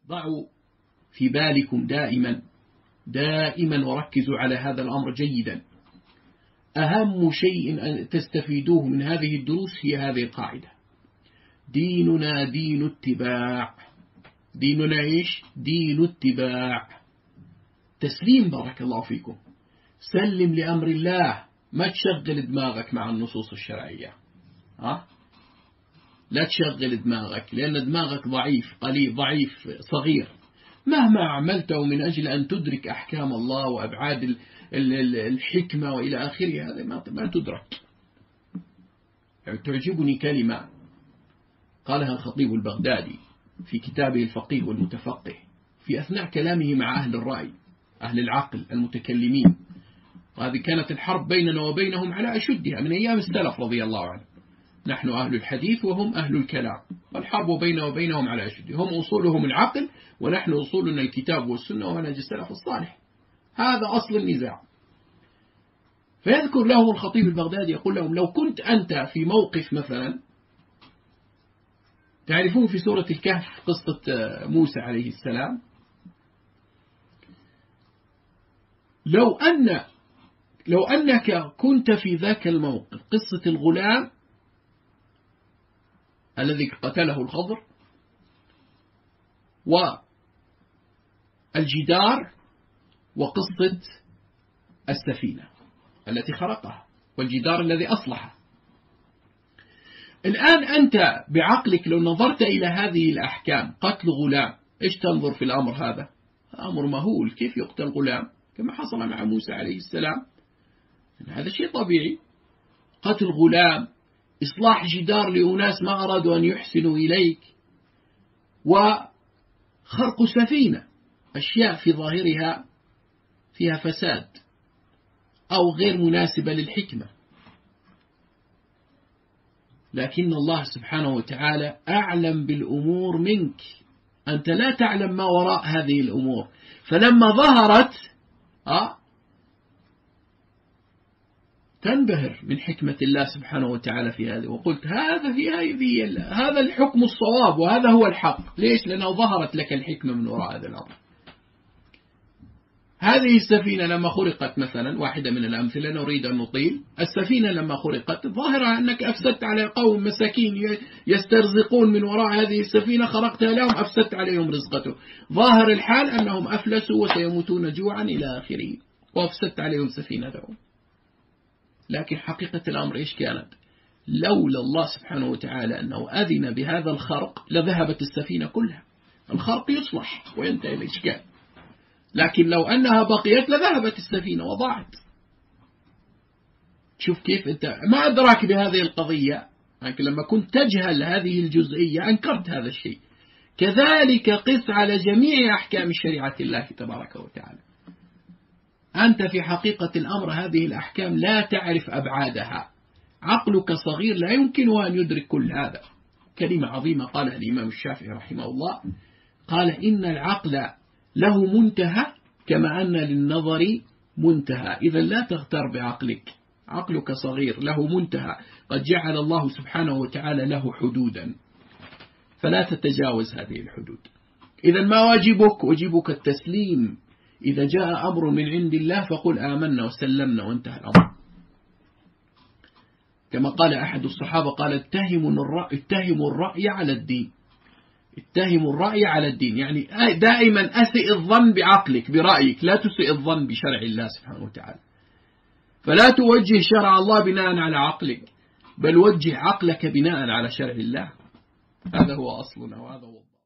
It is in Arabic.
ضعوا في بالكم دائما وركزوا على هذا الأمر جيدا. أهم شيء أن تستفيدوه من هذه الدروس هي هذه القاعدة: ديننا دين اتباع. ديننا إيش؟ دين اتباع. تسليم، بارك الله فيكم. سلم لأمر الله، ما تشغل دماغك مع النصوص الشرعية. لا تشغل دماغك، لأن دماغك ضعيف صغير. مهما عملته من أجل أن تدرك أحكام الله وأبعاد الحكمة وإلى آخره، هذا ما تدرك. يعني تعجبني كلمة قالها الخطيب البغدادي في كتابه الفقيه والمتفقه في أثناء كلامه مع أهل الرأي، أهل العقل المتكلمين. وهذه كانت الحرب بيننا وبينهم على أشدها من أيام السلف رضي الله عنه. نحن أهل الحديث وهم أهل الكلام، والحرب بيننا وبينهم على أشدها. هم أصولهم العقل ونحن أصولنا الكتاب والسنة ومنهج السلف الصالح. هذا أصل النزاع. فيذكر لهم الخطيب البغدادي يقول لهم: لو كنت أنت في موقف مثلا، تعرفون في سورة الكهف قصة موسى عليه السلام، لو أنك كنت في ذاك الموقف، قصة الغلام الذي قتله الخضر، والجدار، وقصة السفينة التي خرقها، والجدار الذي أصلحه. الآن أنت بعقلك لو نظرت إلى هذه الأحكام، قتل غلام، إيش تنظر في الأمر هذا؟ أمر مهول، كيف يقتل غلام كما حصل مع موسى عليه السلام؟ هذا شيء طبيعي. قتل غلام، إصلاح جدار لأناس ما أرادوا أن يحسنوا إليك، وخرق سفينة، أشياء في ظاهرها فيها فساد أو غير مناسبة للحكمة. لكن الله سبحانه وتعالى أعلم بالأمور منك، أنت لا تعلم ما وراء هذه الأمور. فلما ظهرت تنبهر من حكمة الله سبحانه وتعالى في هذه، وقلت هذا الحكم الصواب وهذا هو الحق. ليش؟ لأنه ظهرت لك الحكمة من وراء هذا الأمر. هذه السفينة لما خرقت مثلا، واحدة من الأمثلة، نريد أن نطيل. السفينة لما خرقت ظاهرة أنك أفسدت على قوم مساكين يسترزقون من وراء هذه السفينة، خرقتها لهم، أفسدت عليهم رزقته. ظاهر الحال أنهم أفلسوا وسيموتون جوعا إلى آخره، وأفسدت عليهم سفينتهم. لكن حقيقة الأمر إيش كانت؟ لولا الله سبحانه وتعالى أنه أذن بهذا الخرق لذهبت السفينة كلها. الخرق يصلح وينتهي الإشكال، لكن لو أنها بقيت لذهبت السفينة وضاعت. شوف كيف أنت ما أدراك بهذه القضية، لكن لما كنت تجهل هذه الجزئية أنكرت هذا الشيء. كذلك قس على جميع أحكام شريعة الله تبارك وتعالى. أنت في حقيقة الأمر هذه الأحكام لا تعرف أبعادها، عقلك صغير لا يمكن أن يدرك كل هذا. كلمة عظيمة قالها الإمام الشافعي رحمه الله، قال: إن العقل له منتهى كما أن للنظر منتهى. إذا لا تغتر بعقلك، عقلك صغير له منتهى، قد جعل الله سبحانه وتعالى له حدودا، فلا تتجاوز هذه الحدود. إذا ما واجبك التسليم. إذا جاء أمر من عند الله فقل آمنا وسلمنا وانتهى الأمر. كما قال أحد الصحابة، قال: اتهموا الرأي على الدين. اتهموا الرأي على الدين، يعني دائما أسئ الظن بعقلك برأيك، لا تسئ الظن بشرع الله سبحانه وتعالى. فلا توجه شرع الله بناء على عقلك، بل وجه عقلك بناء على شرع الله. هذا هو أصلنا وهذا هو